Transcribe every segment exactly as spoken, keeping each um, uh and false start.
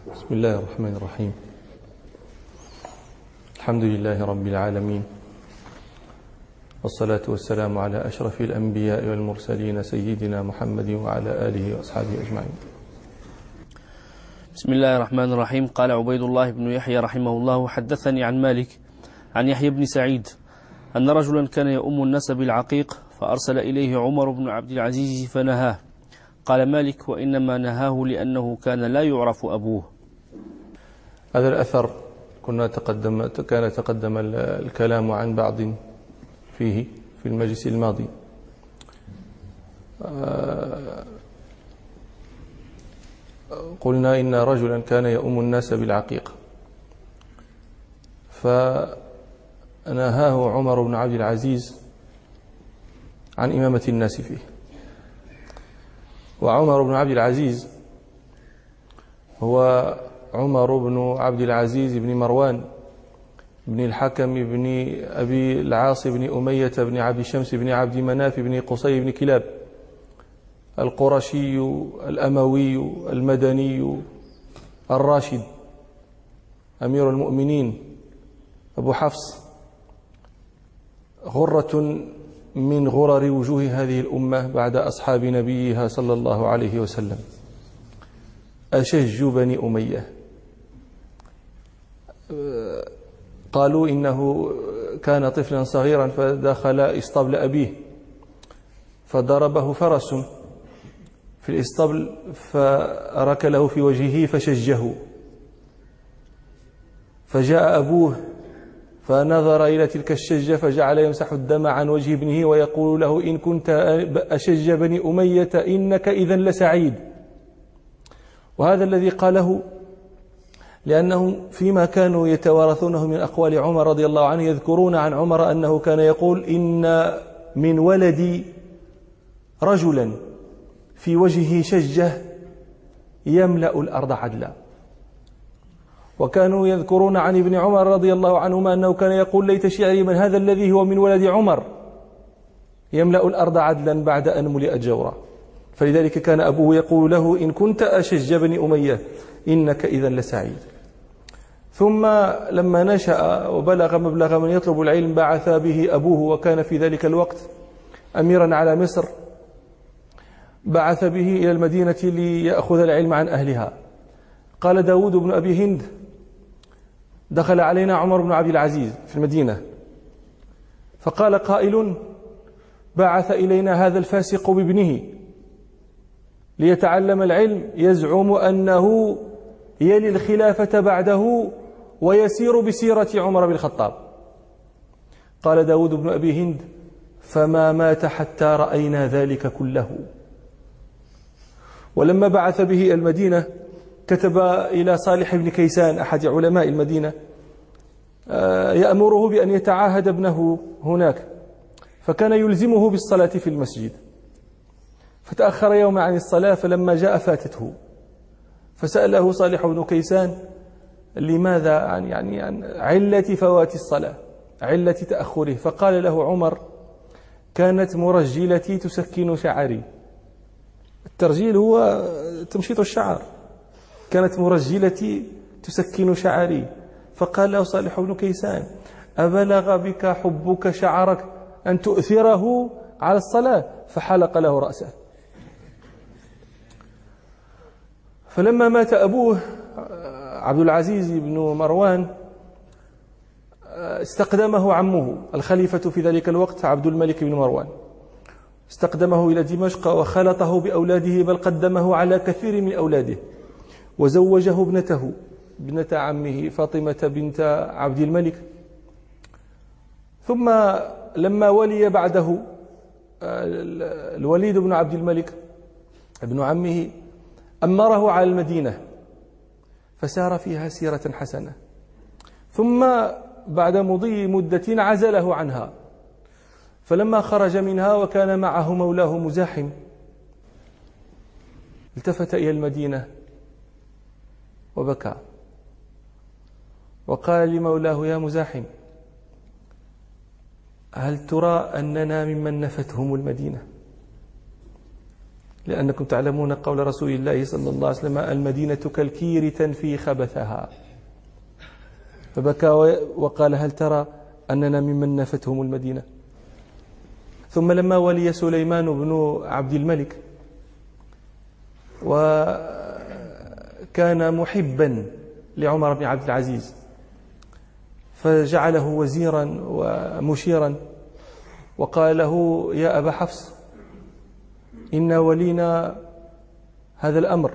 بسم الله الرحمن الرحيم. الحمد لله رب العالمين، والصلاة والسلام على أشرف الأنبياء والمرسلين سيدنا محمد وعلى آله وأصحابه أجمعين. بسم الله الرحمن الرحيم. قال عبيد الله بن يحيى رحمه الله: حدثني عن مالك عن يحيى بن سعيد أن رجلا كان يؤم الناس بالعقيق فأرسل إليه عمر بن عبد العزيز فنهاه. قال مالك: وإنما نهاه لأنه كان لا يعرف أبوه. هذا الأثر كنا تقدم كان تقدم الكلام عن بعض فيه في المجلس الماضي. قلنا إن رجلا كان يؤم الناس بالعقيق فنهاه عمر بن عبد العزيز عن إمامة الناس فيه. وعمر بن عبد العزيز هو عمر بن عبد العزيز بن مروان بن الحكم بن أبي العاص بن أمية بن عبد الشمس بن عبد مناف بن قصي بن كلاب، القرشي الأموي المدني الراشد، أمير المؤمنين أبو حفص، غرة من غرر وجوه هذه الأمة بعد أصحاب نبيها صلى الله عليه وسلم، أشج بني أمية. قالوا إنه كان طفلا صغيرا فدخل اسطبل أبيه فضربه فرس في الاسطبل فركله في وجهه فشجه، فجاء أبوه فنظر إلى تلك الشجة فجعل يمسح الدم عن وجه ابنه ويقول له: إن كنت أشج بني أمية إنك إذا لسعيد. وهذا الذي قاله لأنهم فيما كانوا يتوارثونه من أقوال عمر رضي الله عنه يذكرون عن عمر أنه كان يقول: إن من ولدي رجلا في وجهه شجة يملأ الأرض عدلا. وكانوا يذكرون عن ابن عمر رضي الله عنهما أنه كان يقول: ليت شعري من هذا الذي هو من ولد عمر يملأ الأرض عدلا بعد أن ملئت جورا. فلذلك كان أبوه يقول له: إن كنت أشج بني أمية إنك إذا لسعيد. ثم لما نشأ وبلغ مبلغ من يطلب العلم بعث به أبوه، وكان في ذلك الوقت أميرا على مصر، بعث به إلى المدينة ليأخذ العلم عن أهلها. قال داود بن أبي هند: دخل علينا عمر بن عبد العزيز في المدينة فقال قائل: بعث إلينا هذا الفاسق بابنه ليتعلم العلم، يزعم أنه يلي الخلافة بعده ويسير بسيرة عمر بن الخطاب. قال داود بن أبي هند: فما مات حتى رأينا ذلك كله. ولما بعث به المدينة كتب إلى صالح بن كيسان أحد علماء المدينة يأمره بأن يتعاهد ابنه هناك، فكان يلزمه بالصلاة في المسجد. فتأخر يوم عن الصلاة، فلما جاء فاتته، فسأله صالح بن كيسان: لماذا؟ عن يعني عن علة فوات الصلاة، علة تأخره. فقال له عمر: كانت مرجلتي تسكن شعري. الترجيل هو تمشيط الشعر. كانت مرجلتي تسكن شعري. فقال له صالح بن كيسان: أبلغ بك حبك شعرك أن تؤثره على الصلاة؟ فحلق له رأسه. فلما مات أبوه عبد العزيز بن مروان استقدمه عمه الخليفة في ذلك الوقت عبد الملك بن مروان، استقدمه إلى دمشق وخلطه بأولاده، بل قدمه على كثير من أولاده، وزوجه ابنته ابنة عمه فاطمة بنت عبد الملك. ثم لما ولي بعده الوليد بن عبد الملك ابن عمه أمره على المدينة فسار فيها سيرة حسنة، ثم بعد مضي مدة عزله عنها. فلما خرج منها وكان معه مولاه مزاحم التفت إلى المدينة وبكى وقال لمولاه: يا مزاحم، هل ترى أننا ممن نفتهم المدينة؟ لأنكم تعلمون قول رسول الله صلى الله عليه وسلم: المدينة كالكير تنفي خبثها. فبكى وقال: هل ترى أننا ممن نفتهم المدينة؟ ثم لما ولي سليمان بن عبد الملك وكان محبا لعمر بن عبد العزيز فجعله وزيرا ومشيرا، وقال له: يا أبا حفص، إن ولينا هذا الأمر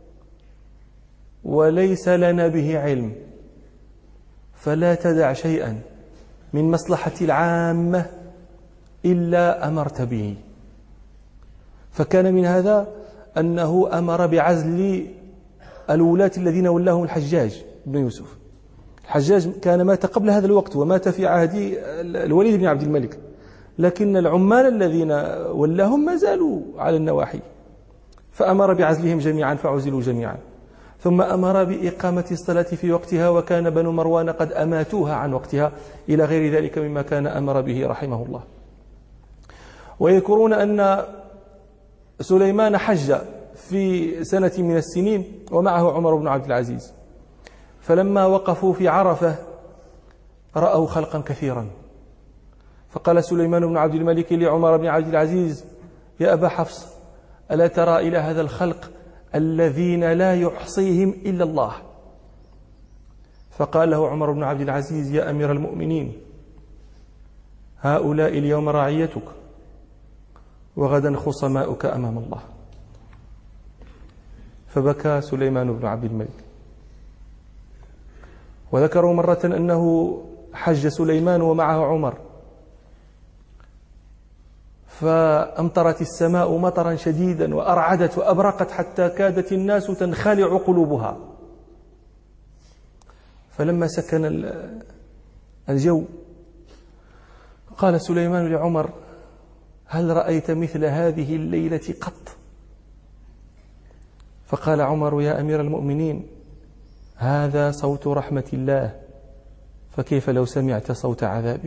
وليس لنا به علم، فلا تدع شيئا من مصلحة العامة إلا أمرت به. فكان من هذا أنه أمر بعزل الولاة الذين ولاهم الحجاج بن يوسف. الحجاج كان مات قبل هذا الوقت ومات في عهد الوليد بن عبد الملك، لكن العمال الذين ولاهم ما زالوا على النواحي، فأمر بعزلهم جميعا فعزلوا جميعا. ثم أمر بإقامة الصلاة في وقتها، وكان بنو مروان قد أماتوها عن وقتها، إلى غير ذلك مما كان أمر به رحمه الله. ويذكرون أن سليمان حج في سنة من السنين ومعه عمر بن عبد العزيز، فلما وقفوا في عرفة رأوا خلقا كثيرا، فقال سليمان بن عبد الملك لعمر بن عبد العزيز: يا أبا حفص، ألا ترى إلى هذا الخلق الذين لا يحصيهم إلا الله؟ فقال له عمر بن عبد العزيز: يا أمير المؤمنين، هؤلاء اليوم رعيتك وغدا خصماؤك أمام الله. فبكى سليمان بن عبد الملك. وذكروا مرة أنه حج سليمان ومعه عمر، فأمطرت السماء مطرا شديدا وأرعدت وأبرقت حتى كادت الناس تنخلع قلوبها. فلما سكن الجو قال سليمان لعمر: هل رأيت مثل هذه الليلة قط؟ فقال عمر: يا أمير المؤمنين، هذا صوت رحمة الله، فكيف لو سمعت صوت عذابه؟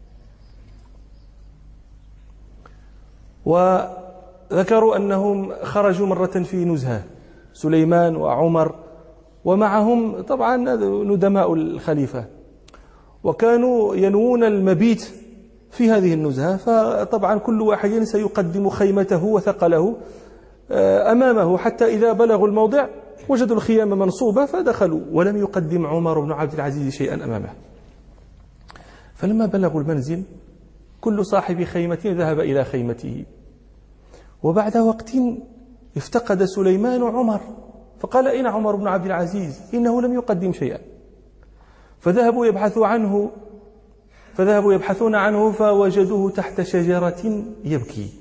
وذكروا أنهم خرجوا مرة في نزهة، سليمان وعمر ومعهم طبعا ندماء الخليفة، وكانوا ينوون المبيت في هذه النزهة، فطبعا كل واحد سيقدم خيمته وثقله أمامه، حتى إذا بلغوا الموضع وجدوا الخيام منصوبة فدخلوا، ولم يقدم عمر بن عبد العزيز شيئا أمامه. فلما بلغوا المنزل كل صاحب خيمة ذهب إلى خيمته، وبعد وقت افتقد سليمان عمر، فقال: أين عمر بن عبد العزيز؟ إنه لم يقدم شيئا. فذهبوا يبحثوا عنه فذهبوا يبحثون عنه فوجدوه تحت شجرة يبكي.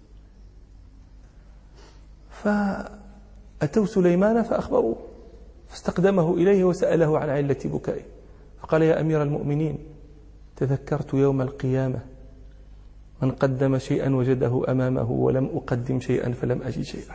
فأتوا سليمان فأخبروه، فاستقدمه إليه وسأله عن علة بكائه، فقال: يا أمير المؤمنين، تذكرت يوم القيامة من قدم شيئا وجده أمامه، ولم أقدم شيئا فلم أجد شيئا.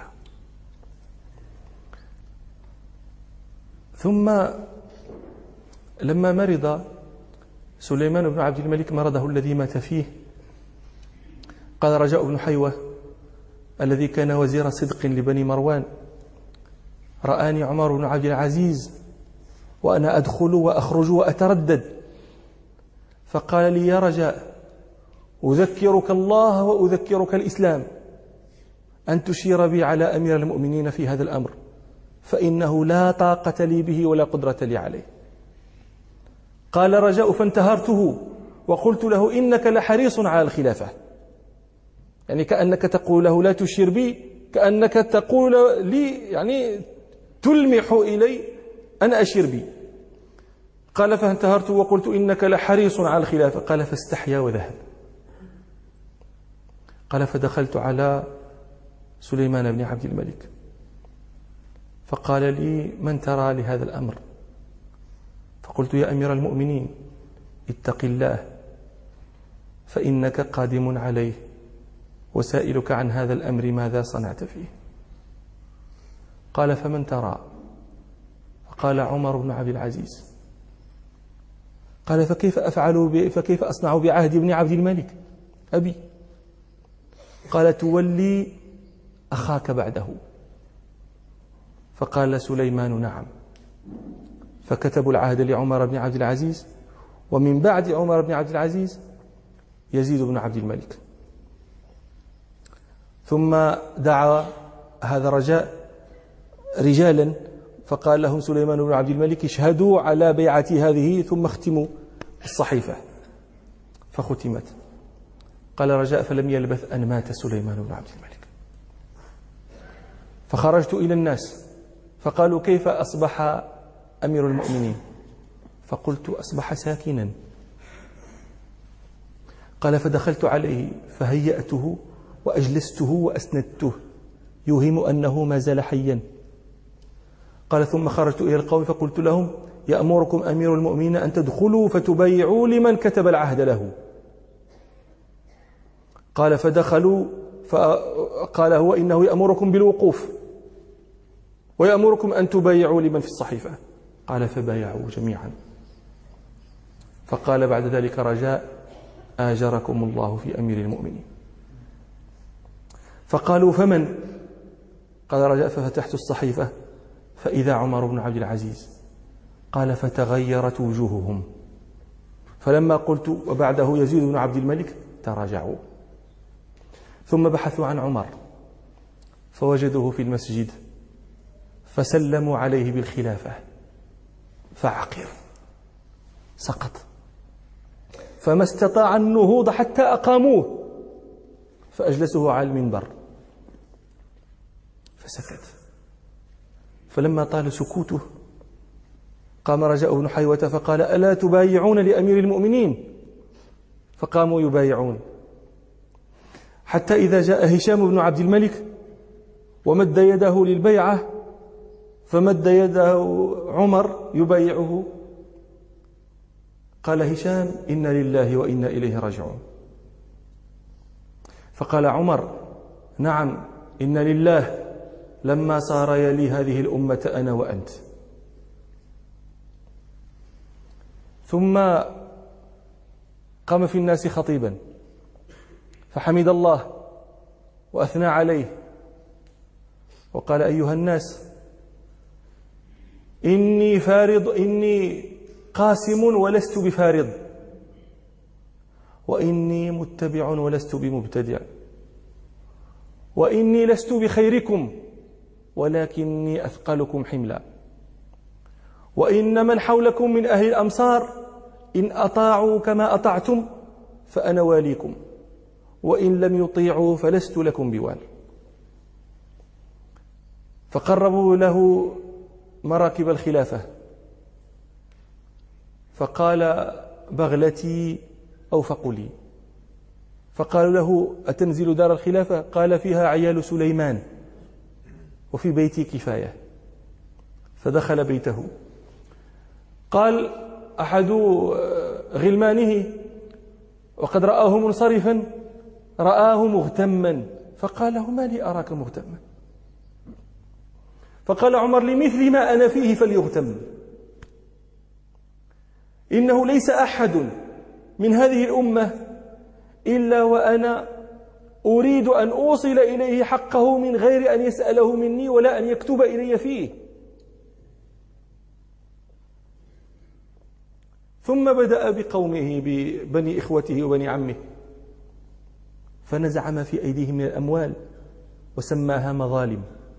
ثم لما مرض سليمان بن عبد الملك مرضه الذي مات فيه، قال رجاء بن حيوة الذي كان وزير صدق لبني مروان: رآني عمر بن عبد العزيز وأنا أدخل وأخرج وأتردد، فقال لي: يا رجاء، أذكرك الله وأذكرك الإسلام، أن تشير بي على أمير المؤمنين في هذا الأمر، فإنه لا طاقة لي به ولا قدرة لي عليه. قال رجاء: فانتهرته وقلت له: إنك لحريص على الخلافة، يعني كأنك تقول له لا تشير بي، كأنك تقول لي يعني تلمح إلي أن أشير بي. قال: فانتهرت وقلت: إنك لحريص على الخلافة. قال: فاستحيا وذهب. قال: فدخلت على سليمان بن عبد الملك فقال لي: من ترى لهذا الأمر؟ فقلت: يا أمير المؤمنين، اتق الله، فإنك قادم عليه، وسائلك عن هذا الأمر ماذا صنعت فيه؟ قال: فمن ترى؟ فقال: عمر بن عبد العزيز. قال: فكيف أفعل ب... فكيف أصنع بعهد ابن عبد الملك أبي؟ قال: تولي أخاك بعده؟ فقال سليمان نعم. فكتبوا العهد لعمر بن عبد العزيز، ومن بعد عمر بن عبد العزيز يزيد بن عبد الملك. ثم دعا هذا رجاء رجالا فقال لهم سليمان بن عبد الملك اشهدوا على بيعتي هذه ثم اختموا الصحيفة. فختمت. قال رجاء فلم يلبث أن مات سليمان بن عبد الملك. فخرجت إلى الناس فقالوا كيف أصبح أمير المؤمنين؟ فقلت أصبح ساكنا. قال فدخلت عليه فهيأته وأجلسته وأسندته يوهم أنه ما زال حيا. قال ثم خرجت إلى القوم فقلت لهم يأمركم أمير المؤمنين أن تدخلوا فتبايعوا لمن كتب العهد له. قال فدخلوا فقال هو إنه يأمركم بالوقوف ويأمركم أن تبايعوا لمن في الصحيفة. قال فبايعوا جميعا. فقال بعد ذلك رجاء آجركم الله في أمير المؤمنين. فقالوا فمن؟ قال رجاء ففتحت الصحيفة فإذا عمر بن عبد العزيز. قال فتغيرت وجوههم. فلما قلت وبعده يزيد بن عبد الملك تراجعوا. ثم بحثوا عن عمر فوجدوه في المسجد فسلموا عليه بالخلافة فعقر سقط، فما استطاع النهوض حتى أقاموه فأجلسوه على المنبر فسكت. فلما طال سكوته قام رجاء بن حيوة فقال ألا تبايعون لأمير المؤمنين؟ فقاموا يبايعون حتى إذا جاء هشام بن عبد الملك ومد يده للبيعة فمد يده عمر يبايعه. قال هشام إنا لله وإنا إليه راجعون. فقال عمر نعم إن لله لما صار يلي هذه الأمة أنا وأنت. ثم قام في الناس خطيبا فحمد الله وأثنى عليه وقال أيها الناس إني فارض إني قاسم ولست بفارض وإني متبع ولست بمبتدع وإني لست بخيركم ولكني أثقلكم حملا وإن من حولكم من أهل الأمصار إن أطاعوا كما أطعتم فأنا واليكم وإن لم يطيعوا فلست لكم بوال. فقربوا له مراكب الخلافة فقال بغلتي أوفق لي. فقالوا له أتنزل دار الخلافة؟ قال فيها عيال سليمان وفي بيتي كفاية. فدخل بيته. قال أحد غلمانه وقد رآه منصرفا رآه مغتما فقال له ما لي أراك مغتما؟ فقال عمر لمثل ما أنا فيه فليغتم. إنه ليس أحد من هذه الأمة إلا وأنا أريد أن أوصل إليه حقه من غير أن يسأله مني ولا أن يكتب إلي فيه. ثم بدأ بقومه ببني إخوته وبني عمه فنزع ما في أيديهم من الأموال وسماها مظالم.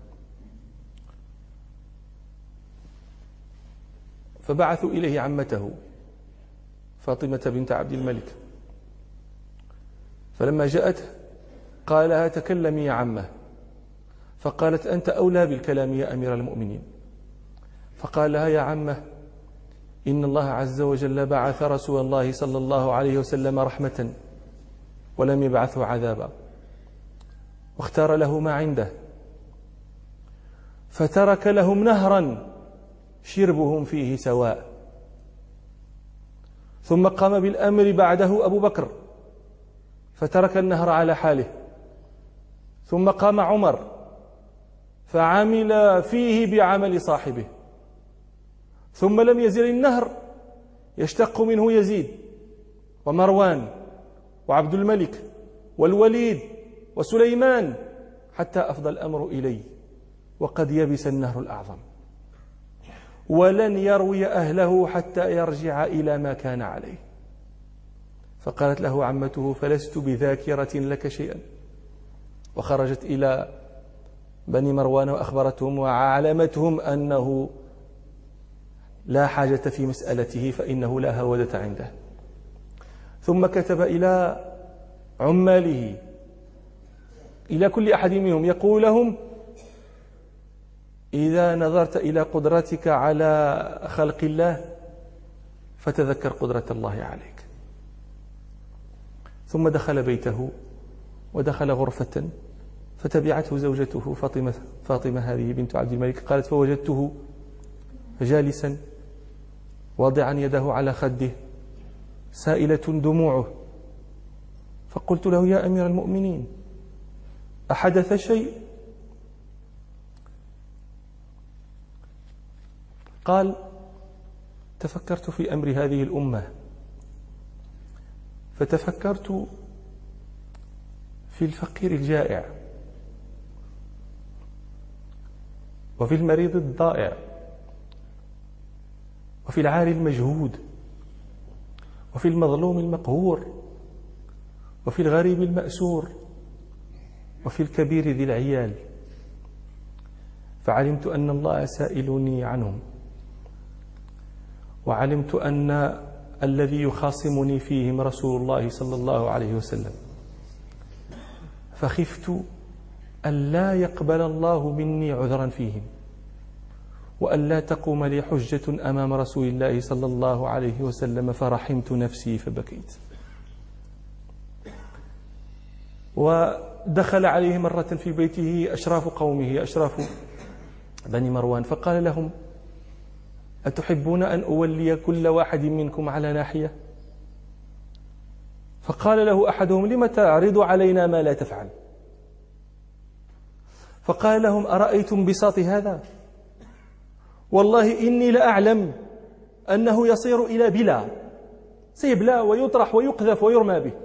فبعثوا إليه عمته فاطمة بنت عبد الملك. فلما جاءت قال لها تكلمي يا عمه. فقالت أنت أولى بالكلام يا أمير المؤمنين. فقال لها يا عمه إن الله عز وجل بعث رسول الله صلى الله عليه وسلم رحمة ولم يبعثه عذابا واختار له ما عنده فترك لهم نهرا شربهم فيه سواء. ثم قام بالأمر بعده أبو بكر فترك النهر على حاله. ثم قام عمر فعمل فيه بعمل صاحبه. ثم لم يزل النهر يشتق منه يزيد ومروان وعبد الملك والوليد وسليمان حتى أفضى الأمر إلي وقد يبس النهر الأعظم، ولن يروي أهله حتى يرجع إلى ما كان عليه. فقالت له عمته: فلست بذاكرة لك شيئا. وخرجت إلى بني مروان وأخبرتهم وعلمتهم أنه لا حاجة في مسألته، فإنه لا هودة عنده. ثم كتب إلى عماله، إلى كل أحد منهم، يقول لهم: إذا نظرت إلى قدرتك على خلق الله فتذكر قدرة الله عليك. ثم دخل بيته ودخل غرفة، فتبعته زوجته فاطمة, فاطمة هذه بنت عبد الملك. قالت: فوجدته جالسا واضعا يده على خده سائلة دموعه، فقلت له: يا أمير المؤمنين، أحدث شيء؟ قال: تفكرت في أمر هذه الأمة، فتفكرت في الفقير الجائع، وفي المريض الضائع، وفي العاري المجهود، وفي المظلوم المقهور، وفي الغريب المأسور، وفي الكبير ذي العيال. فعلمت أن الله سائلني عنهم، وعلمت أن الذي يخاصمني فيهم رسول الله صلى الله عليه وسلم، فخفت أن لا يقبل الله مني عذرا فيهم، وأن لا تقوم لي حجة أمام رسول الله صلى الله عليه وسلم، فرحمت نفسي فبكيت. ودخل عليه مرة في بيته أشراف قومه، أشراف بني مروان، فقال لهم: أتحبون أن أولي كل واحد منكم على ناحية؟ فقال له أحدهم: لم تعرض علينا ما لا تفعل؟ فقال لهم: أرأيتم بساط هذا؟ والله إني لأعلم أنه يصير إلى بلا، سيبلى ويطرح ويقذف ويرمى به،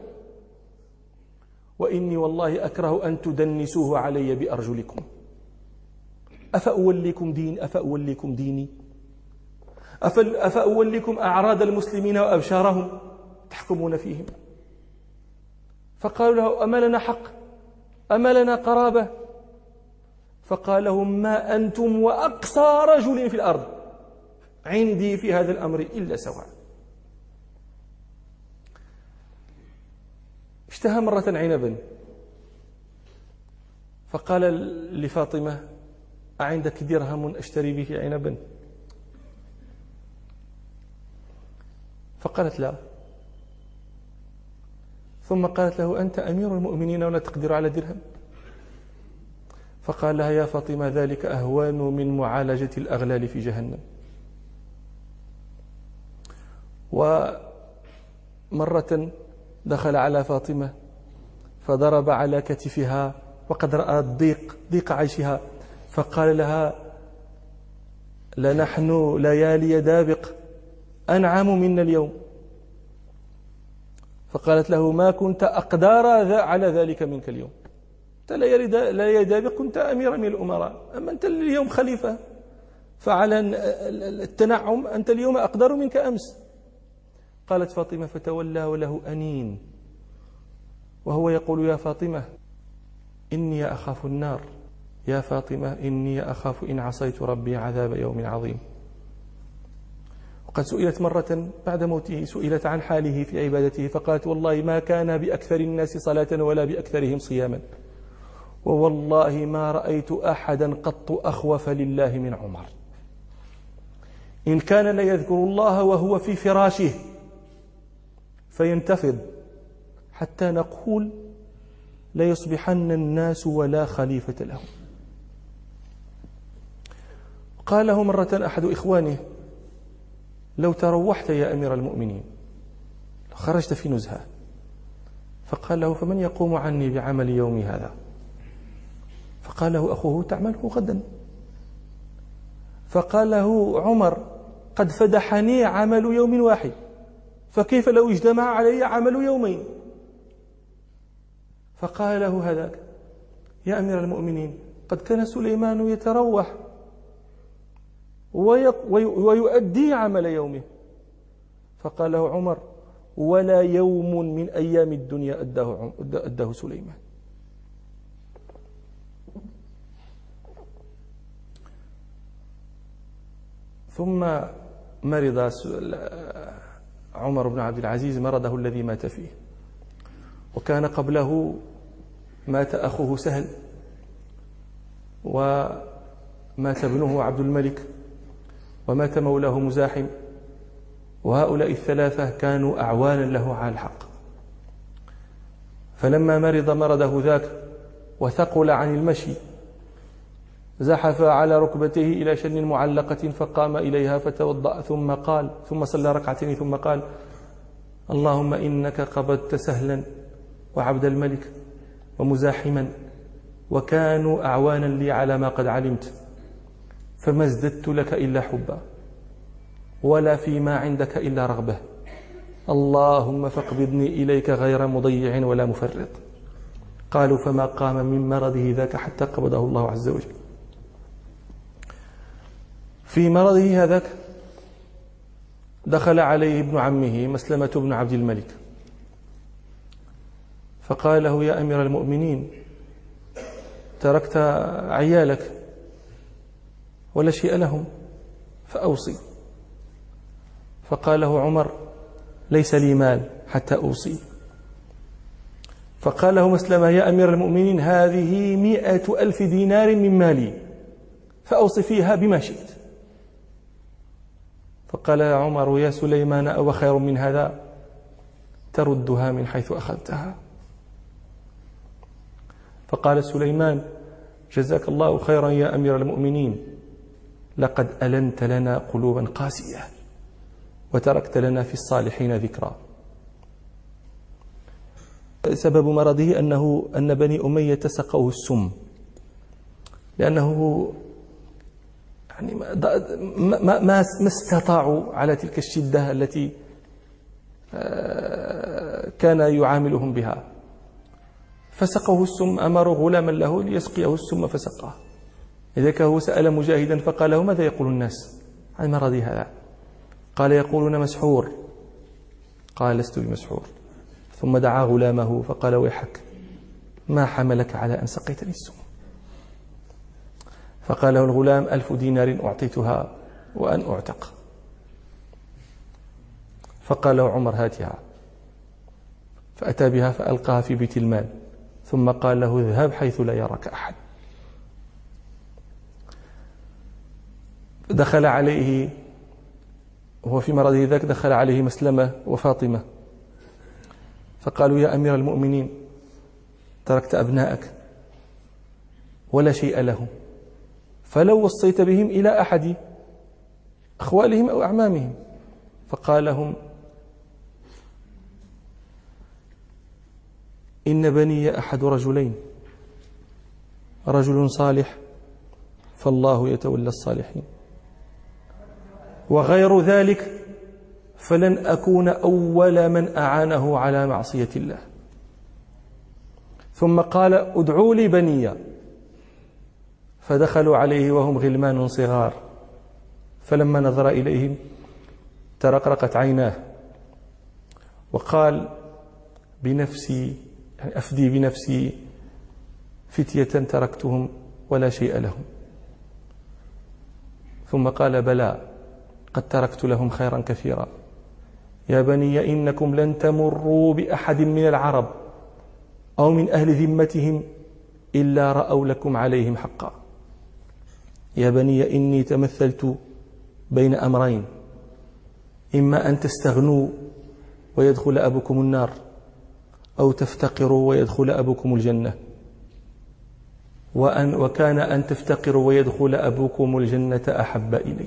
وإني والله أكره أن تدنسوه علي بأرجلكم. أفأوليكم دين أفأوليكم ديني أفأوليكم أعراض المسلمين وأبشارهم تحكمون فيهم؟ فقالوا له: أما لنا حق؟ أما لنا قرابة؟ فقال لهم: ما أنتم وأقصى رجل في الأرض عندي في هذا الأمر إلا سواء. اشتهى مرة عنبا، فقال لفاطمة: أعندك درهم أشتري به عنبا؟ فقالت: لا. ثم قالت له: أنت أمير المؤمنين ولا تقدر على درهم؟ فقال لها: يا فاطمة، ذلك أهوان من معالجة الأغلال في جهنم. ومرة دخل على فاطمة فضرب على كتفها وقد رأى الضيق ضيق عيشها، فقال لها: لنحن ليالي دابق أنعم منا اليوم. فقالت له: ما كنت أقدار على ذلك منك اليوم، أنت ليالي دابق كنت أميرا من الأمراء، أما أنت اليوم خليفة، فعلى التنعم أنت اليوم أقدر منك أمس. قالت فاطمة: فتولى وله أنين وهو يقول: يا فاطمة إني أخاف النار، يا فاطمة إني أخاف إن عصيت ربي عذاب يوم عظيم. وقد سئلت مرة بعد موته، سئلت عن حاله في عبادته، فقالت: والله ما كان بأكثر الناس صلاة ولا بأكثرهم صياما، ووالله ما رأيت أحدا قط أخوف لله من عمر. إن كان ليذكر الله وهو في فراشه فينتفض حتى نقول ليصبحن الناس ولا خليفة لهم. قال له مرة أحد إخوانه: لو تروحت يا أمير المؤمنين، لو خرجت في نزهة. فقال له: فمن يقوم عني بعمل يومي هذا؟ فقال له أخوه: تعمله غدا. فقال له عمر: قد فدحني عمل يوم واحد، فكيف لو اجتمع علي عمل يومين؟ فقال له هذاك: يا أمير المؤمنين قد كان سليمان يتروح ويؤدي عمل يومه. فقال له عمر: ولا يوم من أيام الدنيا أداه, أداه سليمان. ثم مرض عمر بن عبد العزيز مرضه الذي مات فيه، وكان قبله مات أخوه سهل، ومات ابنه عبد الملك، ومات مولاه مزاحم، وهؤلاء الثلاثة كانوا أعوانا له على الحق. فلما مرض مرضه ذاك وثقل عن المشي زحف على ركبته إلى شن معلقة فقام إليها فتوضأ ثم قال ثم صلى ركعتين ثم قال: اللهم إنك قبضت سهلا وعبد الملك ومزاحما وكانوا أعوانا لي على ما قد علمت، فما ازددت لك إلا حبا ولا فيما عندك إلا رغبة، اللهم فاقبضني إليك غير مضيع ولا مفرط. قالوا: فما قام من مرضه ذاك حتى قبضه الله عز وجل. في مرضه هذاك دخل عليه ابن عمه مسلمة بن عبد الملك فقال له: يا أمير المؤمنين تركت عيالك ولا شيء لهم فأوصي. فقال له عمر: ليس لي مال حتى أوصي. فقال له مسلمة: يا أمير المؤمنين هذه مئة ألف دينار من مالي فأوصي فيها بما شئت. فقال عمر: يا سليمان أو خير من هذا؟ تردها من حيث أخذتها. فقال سليمان: جزاك الله خيرا يا أمير المؤمنين، لقد ألنت لنا قلوبا قاسية وتركت لنا في الصالحين ذكرى. سبب مرضه أنه أن بني أمية سقوه السم، لأنه يعني ما, ما, ما استطاعوا على تلك الشدة التي كان يعاملهم بها، فسقوه السم. أمروا غلاما له ليسقيه السم فسقاه. إذا هو سأل مجاهدا فقال له: ماذا يقول الناس عن مرضي هذا؟ قال: يقولون مسحور. قال: لست بمسحور. ثم دعا غلامه فقال: ويحك، ما حملك على أن سقيتني السم؟ فقال له الغلام: ألف دينار أعطيتها وأن أعتق. فقال له عمر: هاتها. فأتى بها فألقاها في بيت المال، ثم قال له: اذهب حيث لا يراك أحد. دخل عليه وهو في مرضه ذاك دخل عليه مسلمة وفاطمة فقالوا: يا أمير المؤمنين تركت أبنائك ولا شيء لهم، فلو وصيت بهم إلى أحد أخوالهم أو أعمامهم. فقال لهم: إن بني أحد رجلين، رجل صالح فالله يتولى الصالحين، وغير ذلك فلن أكون أول من أعانه على معصية الله. ثم قال: ادعوا لي بني. فدخلوا عليه وهم غلمان صغار، فلما نظر إليهم ترقرقت عيناه وقال: بنفسي يعني أفدي بنفسي فتية تركتهم ولا شيء لهم. ثم قال: بلى، قد تركت لهم خيرا كثيرا. يا بني إنكم لن تمروا بأحد من العرب أو من أهل ذمتهم إلا رأوا لكم عليهم حقا. يا بني إني تمثلت بين أمرين، إما أن تستغنوا ويدخل أبوكم النار، أو تفتقروا ويدخل أبوكم الجنة، وأن وكان أن تفتقروا ويدخل أبوكم الجنة أحب إلي.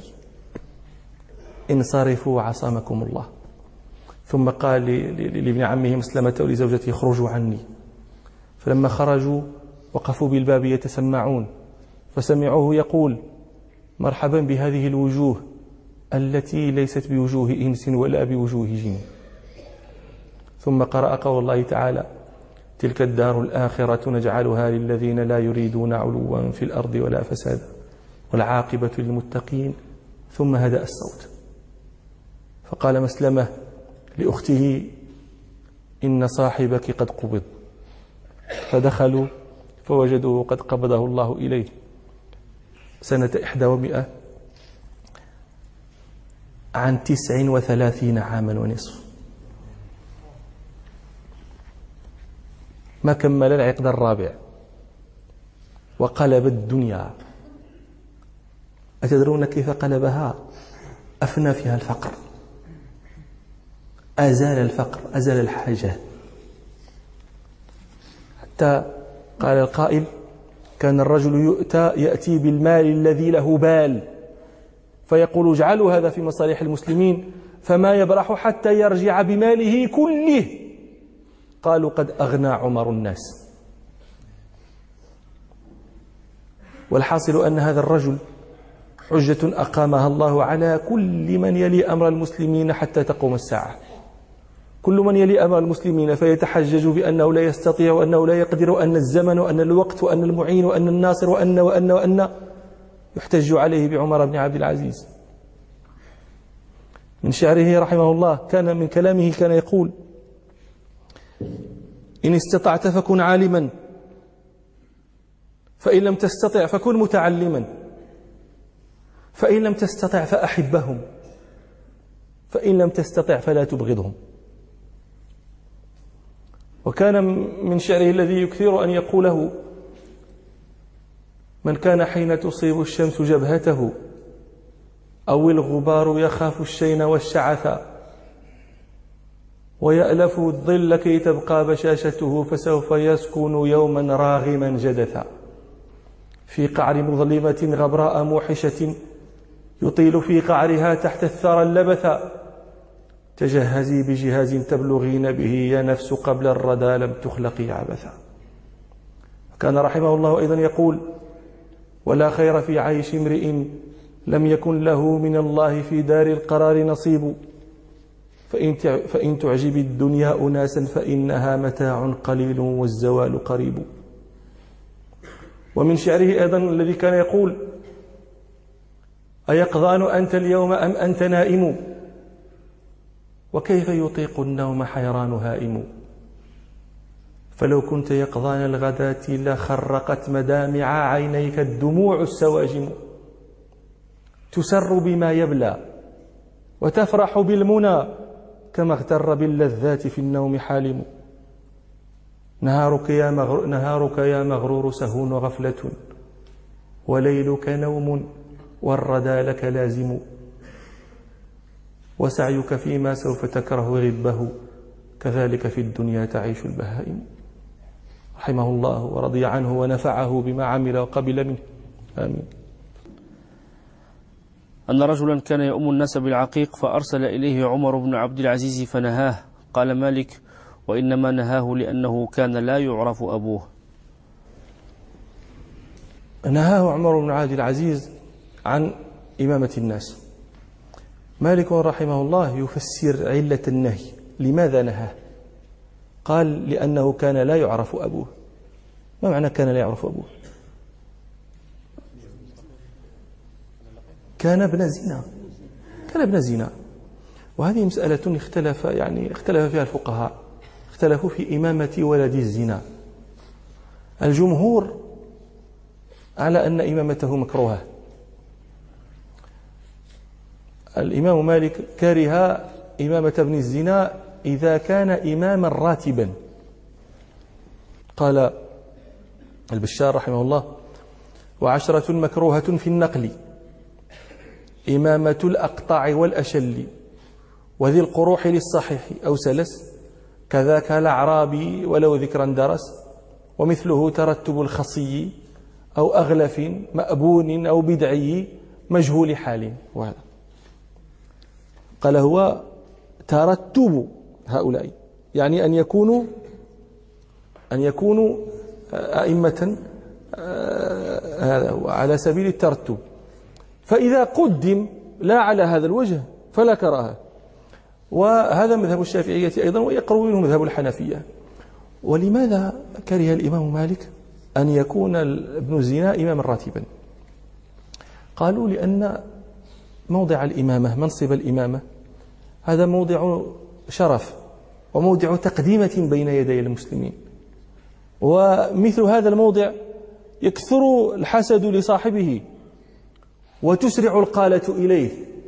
انصرفوا عصمكم الله. ثم قال لابن عمه مسلمة ولزوجته: اخرجوا عني. فلما خرجوا وقفوا بالباب يتسمعون، فسمعوه يقول: مرحبا بهذه الوجوه التي ليست بوجوه إنس ولا بوجوه جن. ثم قرأ قول الله تعالى: تلك الدار الآخرة نجعلها للذين لا يريدون علوا في الأرض ولا فسادا والعاقبة للمتقين. ثم هدأ الصوت فقال مسلمة لأخته إن صاحبك قد قبض. فدخلوا فوجدوه قد قبضه الله إليه سنة إحدى ومئة عن تسع وثلاثين عاما ونصف، ما كمل العقد الرابع وقلب الدنيا. أتدرون كيف قلبها؟ أفنى فيها الفقر، أزال الفقر، أزال الحاجة، حتى قال القائل كان الرجل يؤتى يأتي بالمال الذي له بال فيقول اجعلوا هذا في مصالح المسلمين، فما يبرح حتى يرجع بماله كله. قالوا قد أغنى عمر الناس. والحاصل أن هذا الرجل حجة أقامها الله على كل من يلي أمر المسلمين حتى تقوم الساعة. كل من يلي أمر المسلمين فيتحجج بأنه لا يستطيع وأنه لا يقدر وأن الزمن وأن الوقت وأن المعين وأن الناصر وأن وأن وأن يحتج عليه بعمر بن عبد العزيز. من شعره رحمه الله كان من كلامه كان يقول إن استطعت فكن عالما، فإن لم تستطع فكن متعلما، فإن لم تستطع فأحبهم، فإن لم تستطع فلا تبغضهم. وكان من شعره الذي يكثر أن يقوله من كان حين تصيب الشمس جبهته أو الغبار يخاف الشين والشعث ويألف الظل كي تبقى بشاشته فسوف يسكن يوما راغما جدثا في قعر مظلمة غبراء موحشة يطيل في قعرها تحت الثرى اللبثا تجهزي بجهاز تبلغين به يا نفس قبل الردى لم تخلقي عبثا. كان رحمه الله أيضا يقول ولا خير في عيش امرئ لم يكن له من الله في دار القرار نصيب فإن تعجب الدنيا أناسا فإنها متاع قليل والزوال قريب. ومن شعره أيضا الذي كان يقول أيقظان أنت اليوم أم أنت نائم وكيف يطيق النوم حيران هائم فلو كنت يقظان الغداة لخرقت مدامع عينيك الدموع السواجم تسر بما يبلى وتفرح بالمنى كما اغتر باللذات في النوم حالم نهارك يا, مغر... نهارك يا مغرور سهون غفلة وليلك نوم والردى لك لازم وسعيك فيما سوف تكره غبه كذلك في الدنيا تعيش البهائم. رحمه الله ورضي عنه ونفعه بما عمل وقبل منه، آمين. أن رجلا كان يؤم الناس بالعقيق فأرسل إليه عمر بن عبد العزيز فنهاه. قال مالك وإنما نهاه لأنه كان لا يعرف أبوه. نهاه عمر بن عبد العزيز عن إمامة الناس. مالك رحمه الله يفسر علة النهي، لماذا نهاه؟ قال لأنه كان لا يعرف أبوه. ما معنى كان لا يعرف أبوه؟ كان ابن زنا، كان ابن زنا. وهذه مسألة اختلف يعني اختلف فيها الفقهاء، اختلفوا في إمامة ولد الزنا. الجمهور على أن إمامته مكروهة. الإمام مالك كره إمامة ابن الزنا إذا كان إماما راتبا. قال البشار رحمه الله وعشرة مكروهة في النقل إمامة الأقطع والأشل وذي القروح للصحيح أو سلس كذاك الأعرابي ولو ذكرا درس ومثله ترتب الخصي أو أغلف مأبون أو بدعي مجهول حال. وهذا قال هو ترتب هؤلاء يعني أن يكونوا أن يكونوا أئمة هذا هو على سبيل الترتب، فإذا قدم لا على هذا الوجه فلا كراهة. وهذا مذهب الشافعية أيضا ويقرب منه مذهب الحنفية. ولماذا كره الإمام مالك أن يكون ابن الزنا إماما راتبا؟ قالوا لأن موضع الإمامة، منصب الإمامة، هذا موضع شرف وموضع تقديمة بين يدي المسلمين، ومثل هذا الموضع يكثر الحسد لصاحبه وتسرع القالة إليه.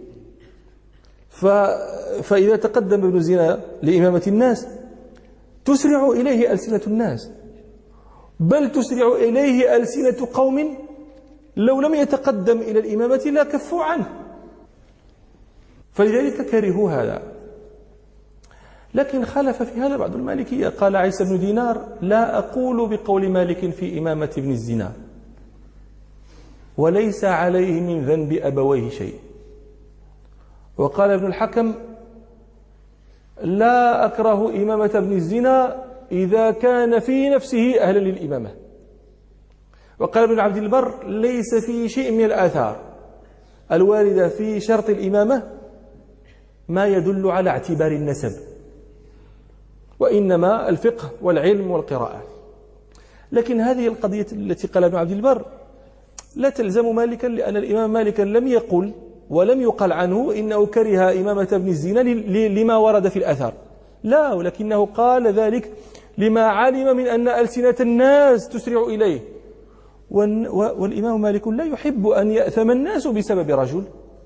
فإذا تقدم ابن زنا لإمامة الناس تسرع إليه ألسنة الناس، بل تسرع إليه ألسنة قوم لو لم يتقدم إلى الإمامة لا كفوا عنه، فلذلك كرهوا هذا. لكن خالف في هذا بعض المالكية، قال عيسى بن دينار: لا أقول بقول مالك في إمامة ابن الزنا، وليس عليه من ذنب أبويه شيء. وقال ابن الحكم: لا أكره إمامة ابن الزنا إذا كان في نفسه أهلا للإمامة. وقال ابن عبد البر: ليس في شيء من الآثار الواردة في شرط الإمامة ما يدل على اعتبار النسب، وإنما الفقه والعلم والقراءة. لكن هذه القضية التي قال ابن عبد البر لا تلزم مالكا، لأن الإمام مالكا لم يقل ولم يقل عنه إنه كره إمامة ابن الزنا لما ورد في الأثر، لا، ولكنه قال ذلك لما علم من أن ألسنة الناس تسرع إليه، والإمام مالك لا يحب أن يأثم الناس بسبب رجل،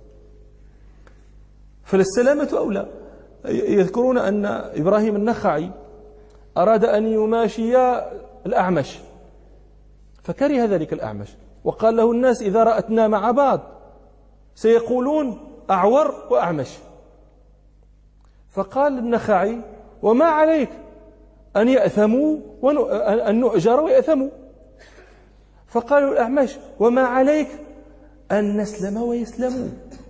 فالسلامة أولى. يذكرون أن إبراهيم النخعي أراد أن يماشي الأعمش فكره ذلك الأعمش، وقال له الناس: إذا رأتنا مع بعض سيقولون أعور وأعمش. فقال النخعي: وما عليك أن يأثموا أن نؤجر ويأثموا. فقالوا الأعمش: وما عليك أن نسلم ويسلموا.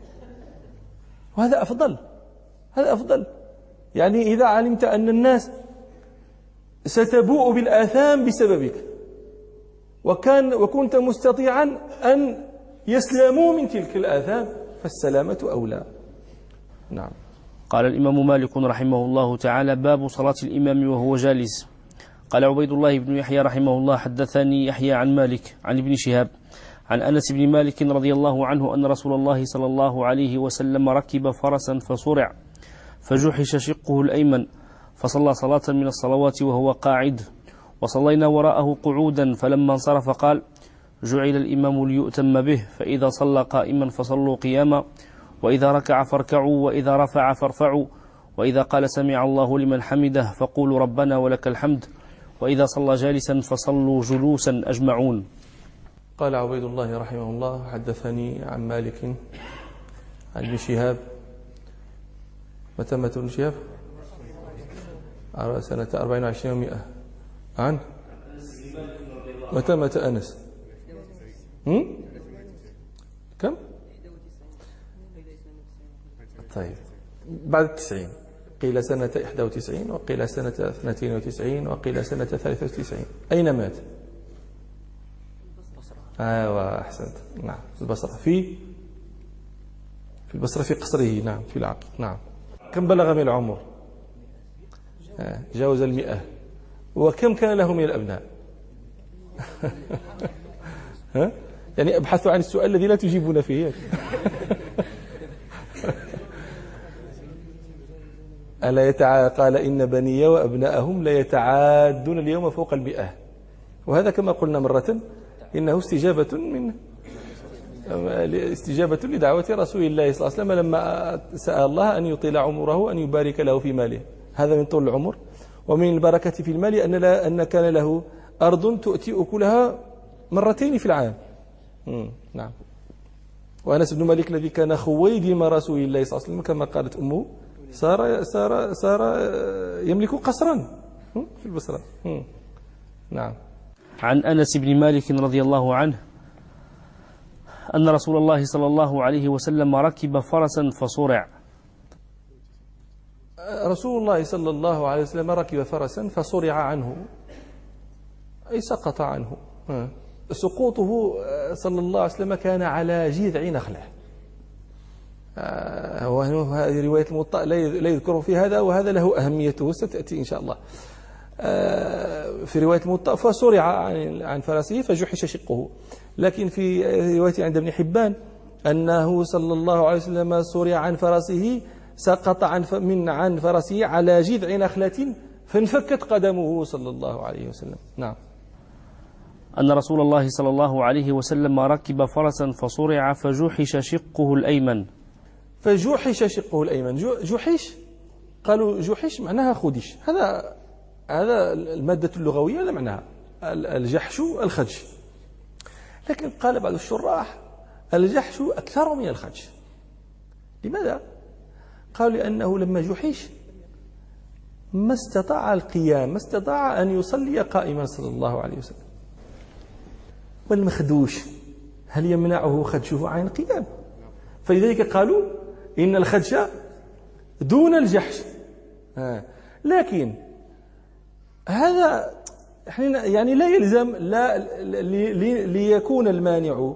وهذا أفضل، هذا أفضل. يعني إذا علمت أن الناس ستبوء بالآثام بسببك وكان وكنت مستطيعا أن يسلموا من تلك الآثام فالسلامة أولى. نعم. قال الإمام مالك رحمه الله تعالى: باب صلاة الإمام وهو جالس. قال عبيد الله بن يحيى رحمه الله: حدثني يحيى عن مالك عن ابن شهاب عن أنس بن مالك رضي الله عنه أن رسول الله صلى الله عليه وسلم ركب فرسا فصرع فجحش شقه الأيمن فصلى صلاة من الصلوات وهو قاعد، وصلينا وراءه قعودا، فلما انصرف قال: جعل الإمام ليؤتم به، فإذا صلى قائما فصلوا قياما، وإذا ركع فاركعوا، وإذا رفع فارفعوا، وإذا قال سمع الله لمن حمده فقولوا ربنا ولك الحمد، وإذا صلى جالسا فصلوا جلوسا أجمعون. قال عبيد الله رحمه الله: حدثني عن مالك عن ابن شهاب. متى مات ابن شهاب؟ سنة أربعين وعشرين ومئة. عن متى مات أنس؟ هم؟ كم؟ طيب، بعد التسعين. قيل سنة إحدى وتسعين، وقيل سنة اثنتين وتسعين، وقيل سنة ثلاثة وتسعين. أين مات؟ آه أحسنت. نعم، في البصرة. في في البصرة في قصره. نعم، في العقل. نعم. كم بلغ من العمر؟ آه جاوز المئة. وكم كان له من الأبناء؟ ها؟ يعني ابحثوا عن السؤال الذي لا تجيبون فيه. ألا يتع... قال إن بني وأبناءهم لا يتعادون اليوم فوق المئة. وهذا كما قلنا مرة إنه استجابة من استجابة لدعوة رسول الله صلى الله عليه وسلم لما سأل الله أن يطيل عمره، أن يبارك له في ماله. هذا من طول العمر. ومن البركة في المال أن, لا أن كان له أرض تؤتي أكلها مرتين في العام. مم. نعم. وأنس بن مالك الذي كان خويدم رسول الله صلى الله عليه وسلم كما قالت أمه صار صار صار يملك قصرا في البصرة. نعم. عن أنس بن مالك رضي الله عنه أن رسول الله صلى الله عليه وسلم ركب فرسا فصرع. رسول الله صلى الله عليه وسلم ركب فرسا فصرع عنه، أي سقط عنه. سقوطه صلى الله عليه وسلم كان على جذع نخلة. وهذه رواية الموطأ لا يذكر في هذا، وهذا له أهميته ستأتي إن شاء الله. في رواية الموطأ فصرع عن فرسه فجحش شقه. لكن في رواية عند ابن حبان أنه صلى الله عليه وسلم صرع عن فرسه، سقط عن من عن فرسه على جذع نخلة فانفكت قدمه صلى الله عليه وسلم. نعم. أن رسول الله صلى الله عليه وسلم ركب فرسا فصرع فجحش شقه الأيمن. فجحش شقه الأيمن، جحش قالوا جحش معناها خدش، هذا هذا المادة اللغوية لا معناها الجحش الخدش. لكن قال بعض الشراح الجحش أكثر من الخدش. لماذا؟ قالوا لأنه لما جحش ما استطاع القيام، ما استطاع أن يصلي قائما صلى الله عليه وسلم. والمخدوش هل يمنعه خدشه عن القيام؟ فلذلك قالوا إن الخدش دون الجحش. لكن هذا يعني لا يلزم لا ليكون المانع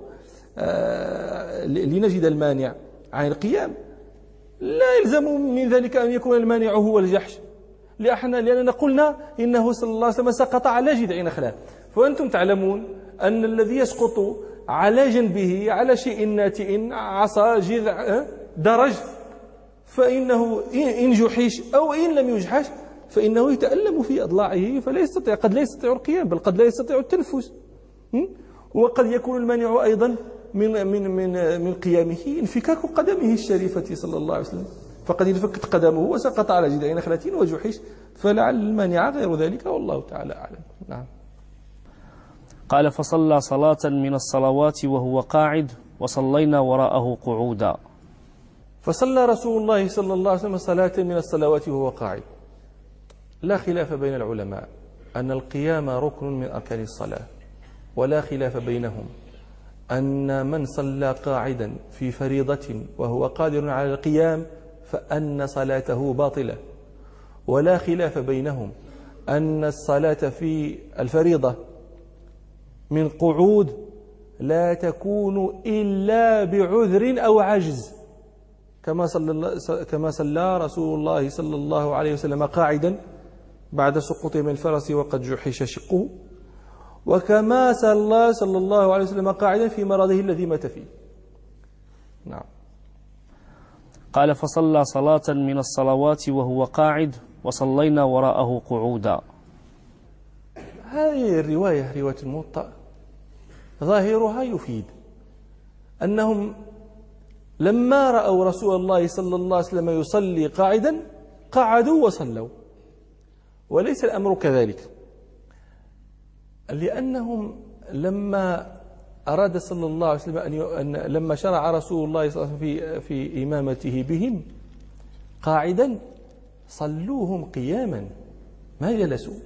لنجد المانع عن القيام، لا يلزم من ذلك أن يكون المانع هو الجحش، لأننا قلنا إنه صلى الله عليه وسلم سقط على جذع نخلة. فأنتم تعلمون أن الذي يسقط على جنبه على شيء ناتئ، عصا، جذع، درج، فإنه إن جحش أو إن لم يجحش فإنه يتألم في أضلاعه فلا يستطيع، قد لا يستطيع القيام بل قد لا يستطيع التنفس. وقد يكون المانع أيضا من من من من قيامه انفكاك قدمه الشريفة صلى الله عليه وسلم، فقد انفكت قدمه وسقط على جذع نخلة وجحش، فلعل المانع غير ذلك والله تعالى أعلم. نعم. قال فصلى صلاة من الصلوات وهو قاعد وصلينا وراءه قعودا. فصلى رسول الله صلى الله عليه وسلم صلاة من الصلوات وهو قاعد. لا خلاف بين العلماء أن القيام ركن من أركان الصلاة، ولا خلاف بينهم أن من صلى قاعدا في فريضة وهو قادر على القيام فأن صلاته باطلة، ولا خلاف بينهم أن الصلاة في الفريضة من قعود لا تكون إلا بعذر أو عجز، كما صلى كما صلى رسول الله صلى الله عليه وسلم قاعدا بعد سقوطه من الفرس وقد جحش شقه، وكما صلى صلى الله عليه وسلم قاعدا في مرضه الذي مات فيه. نعم. قال فصلى صلاة من الصلوات وهو قاعد وصلينا وراءه قعودا. هذه الرواية رواية الموطأ ظاهرها يفيد أنهم لما رأوا رسول الله صلى الله عليه وسلم يصلي قاعدا قعدوا وصلوا، وليس الأمر كذلك، لأنهم لما أراد صلى الله عليه وسلم أن لما شرع رسول الله صلى الله عليه وسلم في في إمامته بهم قاعدا صلوهم قياما ما جلسوا،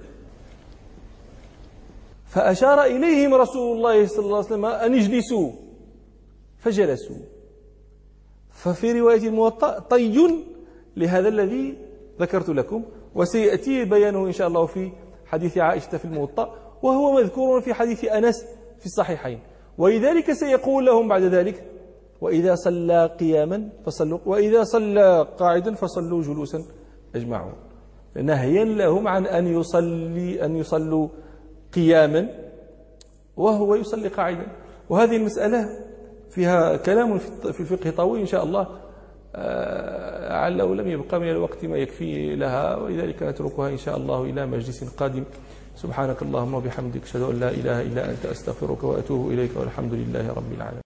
فأشار إليهم رسول الله صلى الله عليه وسلم أن يجلسوا فجلسوا. ففي رواية الموطأ طي لهذا الذي ذكرت لكم، وسيأتي بيانه إن شاء الله في حديث عائشة في الموطأ، وهو مذكور في حديث أنس في الصحيحين. ولذلك سيقول لهم بعد ذلك وإذا صلى قياما فصلوا وإذا صلى قاعدا فصلوا جلوسا أجمعون، نهيا لهم عن أن يصلي أن يصلوا قياما وهو يصلي قاعدا. وهذه المسألة فيها كلام في الفقه طويل إن شاء الله، لعله لم يبقى من الوقت ما يكفي لها، ولذلك نتركها إن شاء الله إلى مجلس قادم. سبحانك اللهم وبحمدك أشهد أن لا إله إلا أنت أستغفرك وأتوب إليك، والحمد لله رب العالمين.